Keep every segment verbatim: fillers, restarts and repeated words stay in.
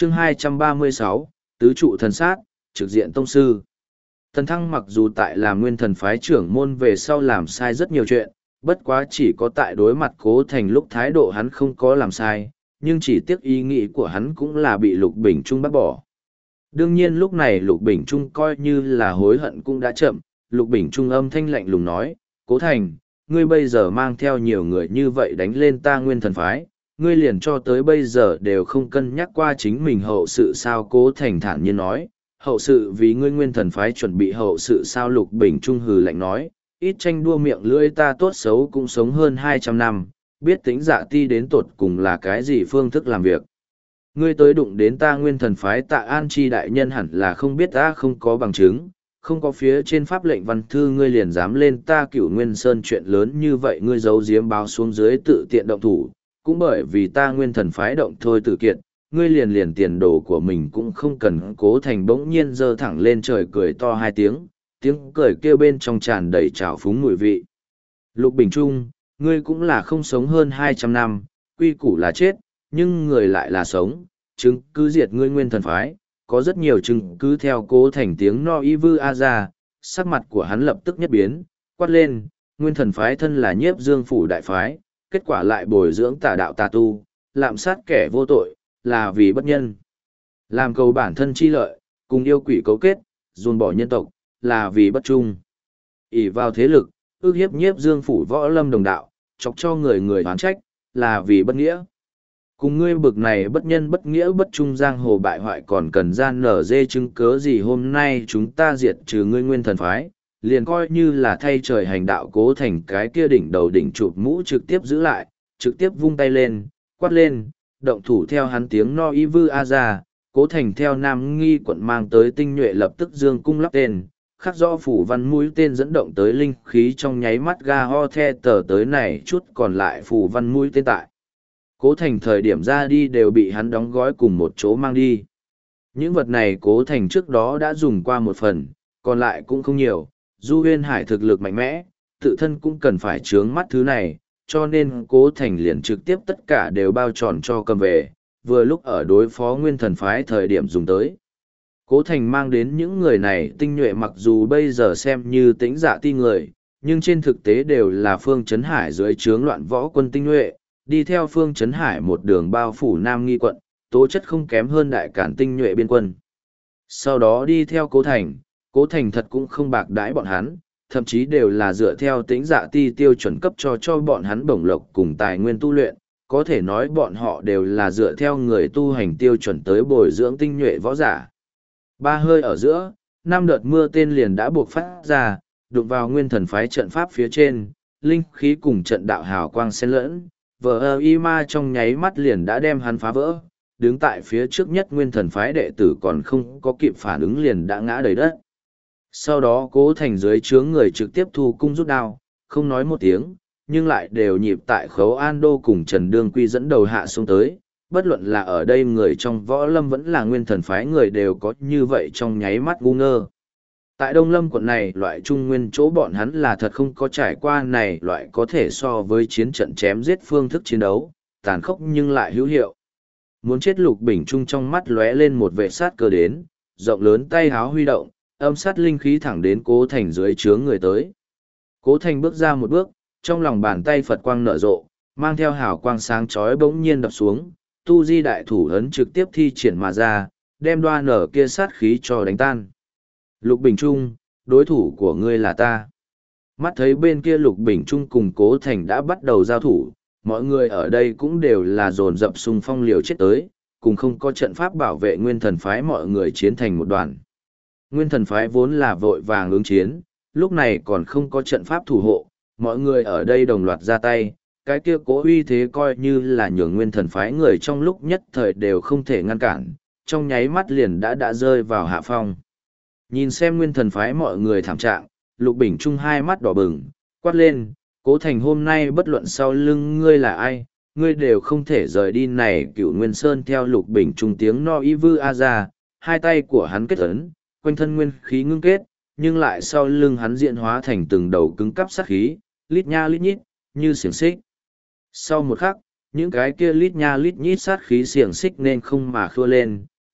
chương hai trăm ba mươi sáu, Tứ trụ thần sát, trực diện tông sư. Tần Thăng mặc dù tại làm nguyên thần phái trưởng môn về sau làm sai rất nhiều chuyện, bất quá chỉ có tại đối mặt Cố Thành lúc thái độ hắn không có làm sai, nhưng chỉ tiếc ý nghĩ của hắn cũng là bị Lục Bình Trung bắt bỏ. Đương nhiên lúc này Lục Bình Trung coi như là hối hận cũng đã chậm, Lục Bình Trung âm thanh lạnh lùng nói, Cố Thành, ngươi bây giờ mang theo nhiều người như vậy đánh lên ta nguyên thần phái, ngươi liền cho tới bây giờ đều không cân nhắc qua chính mình hậu sự sao. Cố Thành thản nhiên nói, hậu sự vì ngươi nguyên thần phái chuẩn bị hậu sự sao. Lục Bình Trung hừ lạnh nói, ít tranh đua miệng lưỡi, ta tốt xấu cũng sống hơn hai trăm năm, biết tính dạ ti đến tột cùng là cái gì phương thức làm việc. Ngươi tới đụng đến ta nguyên thần phái Tạ An Chi đại nhân hẳn là không biết ta không có bằng chứng, không có phía trên pháp lệnh văn thư ngươi liền dám lên ta Cửu Nguyên Sơn chuyện lớn như vậy, ngươi giấu giếm báo xuống dưới tự tiện động thủ, cũng bởi vì ta nguyên thần phái động thôi tự kiện, ngươi liền liền tiền đồ của mình cũng không cần. Cố Thành bỗng nhiên giơ thẳng lên trời cười to hai tiếng, tiếng cười kêu bên trong tràn đầy trào phúng mùi vị. Lục Bình Trung, ngươi cũng là không sống hơn hai trăm năm, quy củ là chết, nhưng người lại là sống, chứng cứ diệt ngươi nguyên thần phái, có rất nhiều chứng cứ. Theo Cố Thành tiếng no y vư a ra, sắc mặt của hắn lập tức nhất biến, quát lên, nguyên thần phái thân là Nhiếp Dương phủ đại phái, kết quả lại bồi dưỡng tà đạo tà tu, lạm sát kẻ vô tội, là vì bất nhân. Làm cầu bản thân chi lợi, cùng yêu quỷ cấu kết, dồn bỏ nhân tộc, là vì bất trung. ỷ vào thế lực, ước hiếp Nhiếp Dương phủ võ lâm đồng đạo, chọc cho người người oán trách, là vì bất nghĩa. Cùng ngươi bực này bất nhân bất nghĩa bất trung giang hồ bại hoại còn cần gian nở dê chứng cớ gì. Hôm nay chúng ta diệt trừ ngươi nguyên thần phái, liền coi như là thay trời hành đạo. Cố Thành cái kia đỉnh đầu đỉnh chụp mũ trực tiếp giữ lại, trực tiếp vung tay lên, quát lên, động thủ. Theo hắn tiếng no y vư a ra, Cố Thành theo Nam Nghi quận mang tới tinh nhuệ lập tức dương cung lắp tên, khắc rõ phủ văn mũi tên dẫn động tới linh khí, trong nháy mắt ga ho the tờ tới này chút còn lại phủ văn mũi tên tại Cố Thành thời điểm ra đi đều bị hắn đóng gói cùng một chỗ mang đi. Những vật này Cố Thành trước đó đã dùng qua một phần, còn lại cũng không nhiều. Du Huyên Hải thực lực mạnh mẽ, tự thân cũng cần phải chướng mắt thứ này, cho nên Cố Thành liền trực tiếp tất cả đều bao tròn cho cầm về, vừa lúc ở đối phó nguyên thần phái thời điểm dùng tới. Cố Thành mang đến những người này tinh nhuệ mặc dù bây giờ xem như tĩnh dạ ti người, nhưng trên thực tế đều là Phương Chấn Hải dưới trướng loạn võ quân tinh nhuệ, đi theo Phương Chấn Hải một đường bao phủ Nam Nghi quận, tố chất không kém hơn đại cản tinh nhuệ biên quân. Sau đó đi theo Cố Thành, Cố Thành thật cũng không bạc đãi bọn hắn, thậm chí đều là dựa theo tĩnh dạ ti tiêu chuẩn cấp cho cho bọn hắn bổng lộc cùng tài nguyên tu luyện, có thể nói bọn họ đều là dựa theo người tu hành tiêu chuẩn tới bồi dưỡng tinh nhuệ võ giả. Ba hơi ở giữa, năm đợt mưa tên liền đã buộc phát ra, đụng vào nguyên thần phái trận pháp phía trên, linh khí cùng trận đạo hào quang xen lẫn, vờ ơ y ma trong nháy mắt liền đã đem hắn phá vỡ, đứng tại phía trước nhất nguyên thần phái đệ tử còn không có kịp phản ứng liền đã ngã đầy đất. Sau đó Cố Thành dưới trướng người trực tiếp thu cung rút đao, không nói một tiếng, nhưng lại đều nhịp tại Khấu An Đô cùng Trần Đương Quy dẫn đầu hạ xuống tới. Bất luận là ở đây người trong võ lâm vẫn là nguyên thần phái người đều có như vậy trong nháy mắt ngu ngơ. Tại Đông Lâm quận này, loại trung nguyên chỗ bọn hắn là thật không có trải qua này loại có thể so với chiến trận chém giết phương thức chiến đấu, tàn khốc nhưng lại hữu hiệu. Muốn chết. Lục Bình Trung trong mắt lóe lên một vệ sát cơ đến, rộng lớn tay háo huy động, âm sát linh khí thẳng đến Cố Thành dưới trướng người tới. Cố Thành bước ra một bước, trong lòng bàn tay Phật quang nở rộ, mang theo hào quang sáng chói bỗng nhiên đập xuống, tu di đại thủ ấn trực tiếp thi triển mà ra, đem đoa nở kia sát khí cho đánh tan. Lục Bình Trung, đối thủ của ngươi là ta. Mắt thấy bên kia Lục Bình Trung cùng Cố Thành đã bắt đầu giao thủ, mọi người ở đây cũng đều là dồn dập xung phong liều chết tới, cùng không có trận pháp bảo vệ nguyên thần phái mọi người chiến thành một đoàn. Nguyên thần phái vốn là vội vàng ứng chiến, lúc này còn không có trận pháp thủ hộ, mọi người ở đây đồng loạt ra tay, cái kia Cố uy thế coi như là nhường nguyên thần phái người trong lúc nhất thời đều không thể ngăn cản, trong nháy mắt liền đã đã rơi vào hạ phong. Nhìn xem nguyên thần phái mọi người thảm trạng, Lục Bình Trung hai mắt đỏ bừng, quát lên, Cố Thành hôm nay bất luận sau lưng ngươi là ai, ngươi đều không thể rời đi này. Cựu Nguyên Sơn theo Lục Bình Trung tiếng no y vư a ra, hai tay của hắn kết ấn, quanh thân nguyên khí ngưng kết, nhưng lại sau lưng hắn diễn hóa thành từng đầu cứng cắp sát khí, lít nha lít nhít, như xiềng xích. Sau một khắc, những cái kia lít nha lít nhít sát khí xiềng xích nên không mà khua lên,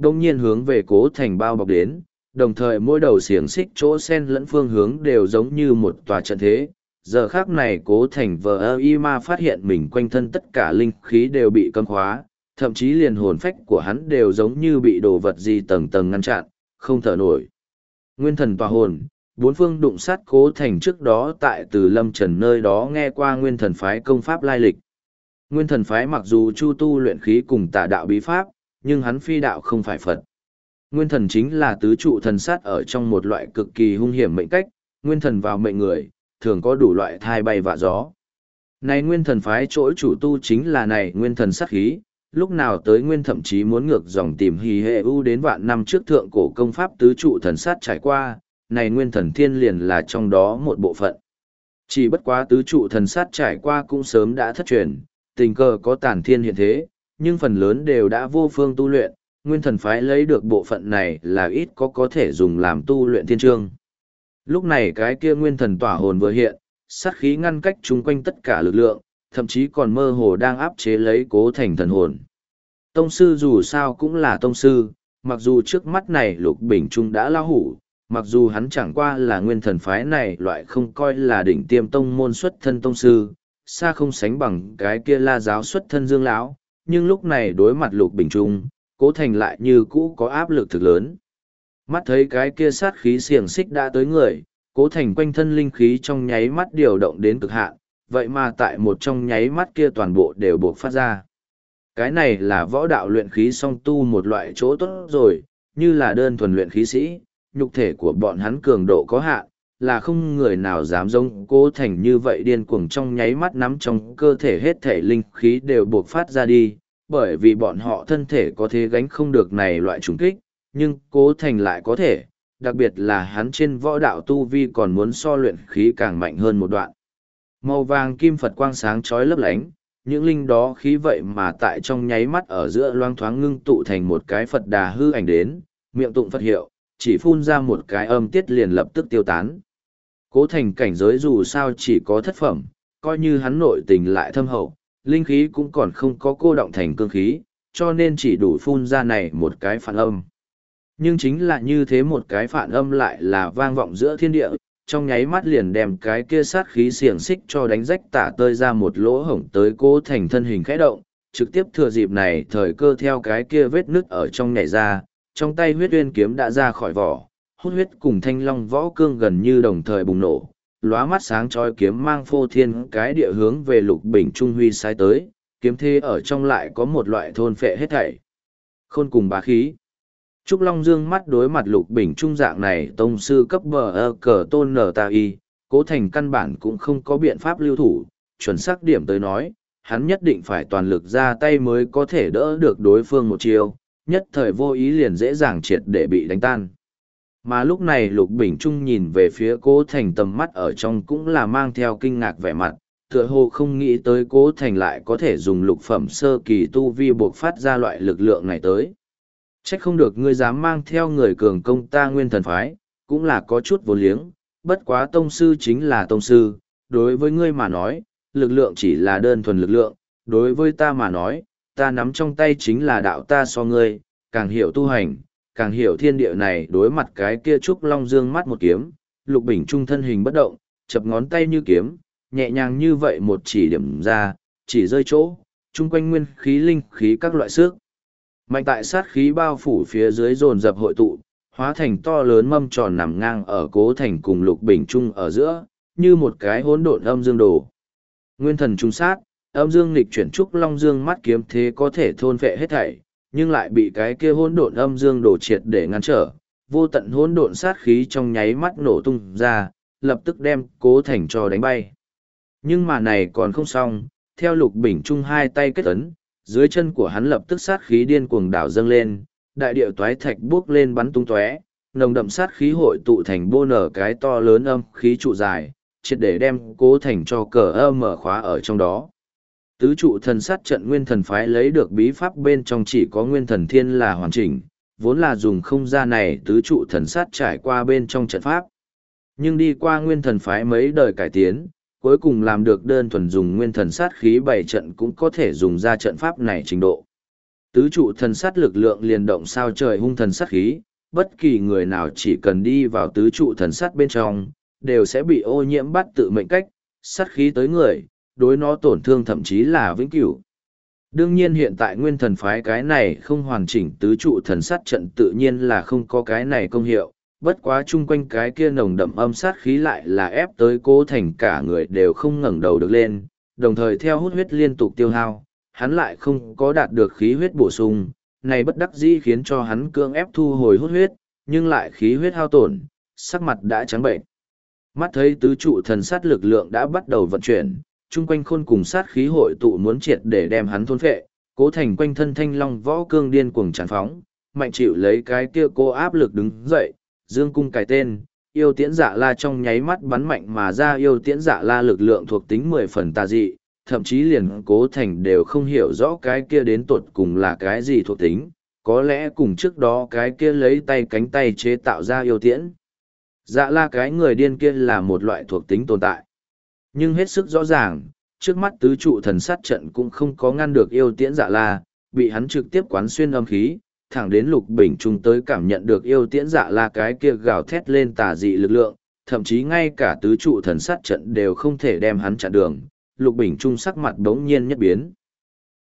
đông nhiên hướng về cố thành bao bọc đến, đồng thời mỗi đầu xiềng xích chỗ sen lẫn phương hướng đều giống như một tòa trận thế. Giờ khác này cố thành vờ ơ y ma phát hiện mình quanh thân tất cả linh khí đều bị cấm khóa, thậm chí liền hồn phách của hắn đều giống như bị đồ vật gì tầng tầng ngăn chặn, không thở nổi. Nguyên thần tòa hồn, bốn phương đụng sát cố thành trước đó tại từ lâm trần nơi đó nghe qua nguyên thần phái công pháp lai lịch. Nguyên thần phái mặc dù chu tu luyện khí cùng tà đạo bí pháp, nhưng hắn phi đạo không phải Phật. Nguyên thần chính là tứ trụ thần sát ở trong một loại cực kỳ hung hiểm mệnh cách, nguyên thần vào mệnh người, thường có đủ loại thai bay vạ gió. Này nguyên thần phái chỗ chủ tu chính là này nguyên thần sát khí, lúc nào tới nguyên thậm chí muốn ngược dòng tìm hì hệ u đến vạn năm trước thượng cổ công pháp tứ trụ thần sát trải qua, này nguyên thần thiên liền là trong đó một bộ phận. Chỉ bất quá tứ trụ thần sát trải qua cũng sớm đã thất truyền, tình cờ có tàn thiên hiện thế, nhưng phần lớn đều đã vô phương tu luyện, nguyên thần phái lấy được bộ phận này là ít có có thể dùng làm tu luyện thiên chương. Lúc này cái kia nguyên thần tỏa hồn vừa hiện, sát khí ngăn cách chung quanh tất cả lực lượng, thậm chí còn mơ hồ đang áp chế lấy cố thành thần hồn. Tông sư dù sao cũng là tông sư, mặc dù trước mắt này Lục Bình Trung đã lao hủ, mặc dù hắn chẳng qua là nguyên thần phái này loại không coi là đỉnh tiêm tông môn xuất thân tông sư, xa không sánh bằng cái kia La giáo xuất thân Dương lão, nhưng lúc này đối mặt Lục Bình Trung, cố thành lại như cũ có áp lực thực lớn. Mắt thấy cái kia sát khí xiềng xích đã tới người, cố thành quanh thân linh khí trong nháy mắt điều động đến cực hạn, vậy mà tại một trong nháy mắt kia toàn bộ đều buộc phát ra. Cái này là võ đạo luyện khí song tu một loại chỗ tốt rồi, như là đơn thuần luyện khí sĩ, nhục thể của bọn hắn cường độ có hạn, là không người nào dám giống cố thành như vậy điên cuồng trong nháy mắt nắm trong cơ thể hết thể linh khí đều buộc phát ra đi, bởi vì bọn họ thân thể có thể gánh không được này loại trùng kích, nhưng cố thành lại có thể, đặc biệt là hắn trên võ đạo tu vi còn muốn so luyện khí càng mạnh hơn một đoạn. Màu vàng kim Phật quang sáng chói lấp lánh, những linh đó khí vậy mà tại trong nháy mắt ở giữa loang thoáng ngưng tụ thành một cái Phật đà hư ảnh đến, miệng tụng Phật hiệu, chỉ phun ra một cái âm tiết liền lập tức tiêu tán. Cố thành cảnh giới dù sao chỉ có thất phẩm, coi như hắn nội tình lại thâm hậu, linh khí cũng còn không có cô động thành cương khí, cho nên chỉ đủ phun ra này một cái phản âm. Nhưng chính là như thế một cái phản âm lại là vang vọng giữa thiên địa, trong nháy mắt liền đem cái kia sát khí xiềng xích cho đánh rách tả tơi ra một lỗ hổng tới cố thành thân hình khẽ động, trực tiếp thừa dịp này thời cơ theo cái kia vết nứt ở trong nhảy ra, trong tay huyết uyên kiếm đã ra khỏi vỏ, hút huyết cùng thanh long võ cương gần như đồng thời bùng nổ, lóa mắt sáng chói kiếm mang phô thiên cái địa hướng về Lục Bình Trung huy sai tới, kiếm thế ở trong lại có một loại thôn phệ hết thảy. Khôn cùng bá khí. Trúc Long dương mắt đối mặt Lục Bình Trung dạng này tông sư cấp bờ ơ cờ tôn nở ta y, cố thành căn bản cũng không có biện pháp lưu thủ, chuẩn xác điểm tới nói, hắn nhất định phải toàn lực ra tay mới có thể đỡ được đối phương một chiêu, nhất thời vô ý liền dễ dàng triệt để bị đánh tan. Mà lúc này Lục Bình Trung nhìn về phía cố thành tầm mắt ở trong cũng là mang theo kinh ngạc vẻ mặt, tựa hồ không nghĩ tới cố thành lại có thể dùng lục phẩm sơ kỳ tu vi buộc phát ra loại lực lượng này tới. Trách không được ngươi dám mang theo người cường công ta nguyên thần phái, cũng là có chút vô liếng, bất quá tông sư chính là tông sư, đối với ngươi mà nói, lực lượng chỉ là đơn thuần lực lượng, đối với ta mà nói, ta nắm trong tay chính là đạo ta so ngươi, càng hiểu tu hành, càng hiểu thiên địa này đối mặt cái kia Trúc Long dương mắt một kiếm, Lục Bình Trung thân hình bất động, chập ngón tay như kiếm, nhẹ nhàng như vậy một chỉ điểm ra, chỉ rơi chỗ, chung quanh nguyên khí linh khí các loại sức. Mạnh tại sát khí bao phủ phía dưới dồn dập hội tụ, hóa thành to lớn mâm tròn nằm ngang ở cố thành cùng Lục Bình Trung ở giữa, như một cái hỗn độn âm dương đồ. Nguyên thần trung sát, âm dương nghịch chuyển Trúc Long dương mắt kiếm thế có thể thôn phệ hết thảy, nhưng lại bị cái kia hỗn độn âm dương đồ triệt để ngăn trở, vô tận hỗn độn sát khí trong nháy mắt nổ tung ra, lập tức đem cố thành cho đánh bay. Nhưng mà này còn không xong, theo Lục Bình Trung hai tay kết ấn, dưới chân của hắn lập tức sát khí điên cuồng đảo dâng lên, đại địa toái thạch bước lên bắn tung tóe, nồng đậm sát khí hội tụ thành bô nở cái to lớn âm khí trụ dài, triệt để đem cố thành cho cờ âm mở khóa ở trong đó. Tứ trụ thần sát trận nguyên thần phái lấy được bí pháp bên trong chỉ có nguyên thần thiên là hoàn chỉnh, vốn là dùng không gian này tứ trụ thần sát trải qua bên trong trận pháp. Nhưng đi qua nguyên thần phái mấy đời cải tiến, cuối cùng làm được đơn thuần dùng nguyên thần sát khí bảy trận cũng có thể dùng ra trận pháp này trình độ. Tứ trụ thần sát lực lượng liền động sao trời hung thần sát khí, bất kỳ người nào chỉ cần đi vào tứ trụ thần sát bên trong, đều sẽ bị ô nhiễm bắt tự mệnh cách, sát khí tới người, đối nó tổn thương thậm chí là vĩnh cửu. Đương nhiên hiện tại nguyên thần phái cái này không hoàn chỉnh tứ trụ thần sát trận tự nhiên là không có cái này công hiệu, bất quá chung quanh cái kia nồng đậm âm sát khí lại là ép tới Cố Thành cả người đều không ngẩng đầu được lên, đồng thời theo hút huyết liên tục tiêu hao, hắn lại không có đạt được khí huyết bổ sung, này bất đắc dĩ khiến cho hắn cưỡng ép thu hồi hút huyết, nhưng lại khí huyết hao tổn, sắc mặt đã trắng bệnh. Mắt thấy tứ trụ thần sát lực lượng đã bắt đầu vận chuyển, chung quanh khôn cùng sát khí hội tụ muốn triệt để đem hắn thôn phệ, Cố Thành quanh thân thanh long võ cương điên cuồng tràn phóng, mạnh chịu lấy cái kia cô áp lực đứng dậy, dương cung cài tên, yêu tiễn dạ la trong nháy mắt bắn mạnh mà ra yêu tiễn dạ la lực lượng thuộc tính mười phần tà dị, thậm chí liền Cố Thành đều không hiểu rõ cái kia đến tột cùng là cái gì thuộc tính, có lẽ cùng trước đó cái kia lấy tay cánh tay chế tạo ra yêu tiễn. Dạ la cái người điên kia là một loại thuộc tính tồn tại. Nhưng hết sức rõ ràng, trước mắt tứ trụ thần sát trận cũng không có ngăn được yêu tiễn dạ la, bị hắn trực tiếp quán xuyên âm khí, thẳng đến Lục Bình Trung tới cảm nhận được yêu tiễn dạ la cái kia gào thét lên tà dị lực lượng, thậm chí ngay cả tứ trụ thần sát trận đều không thể đem hắn chặn đường. Lục Bình Trung sắc mặt đống nhiên nhất biến.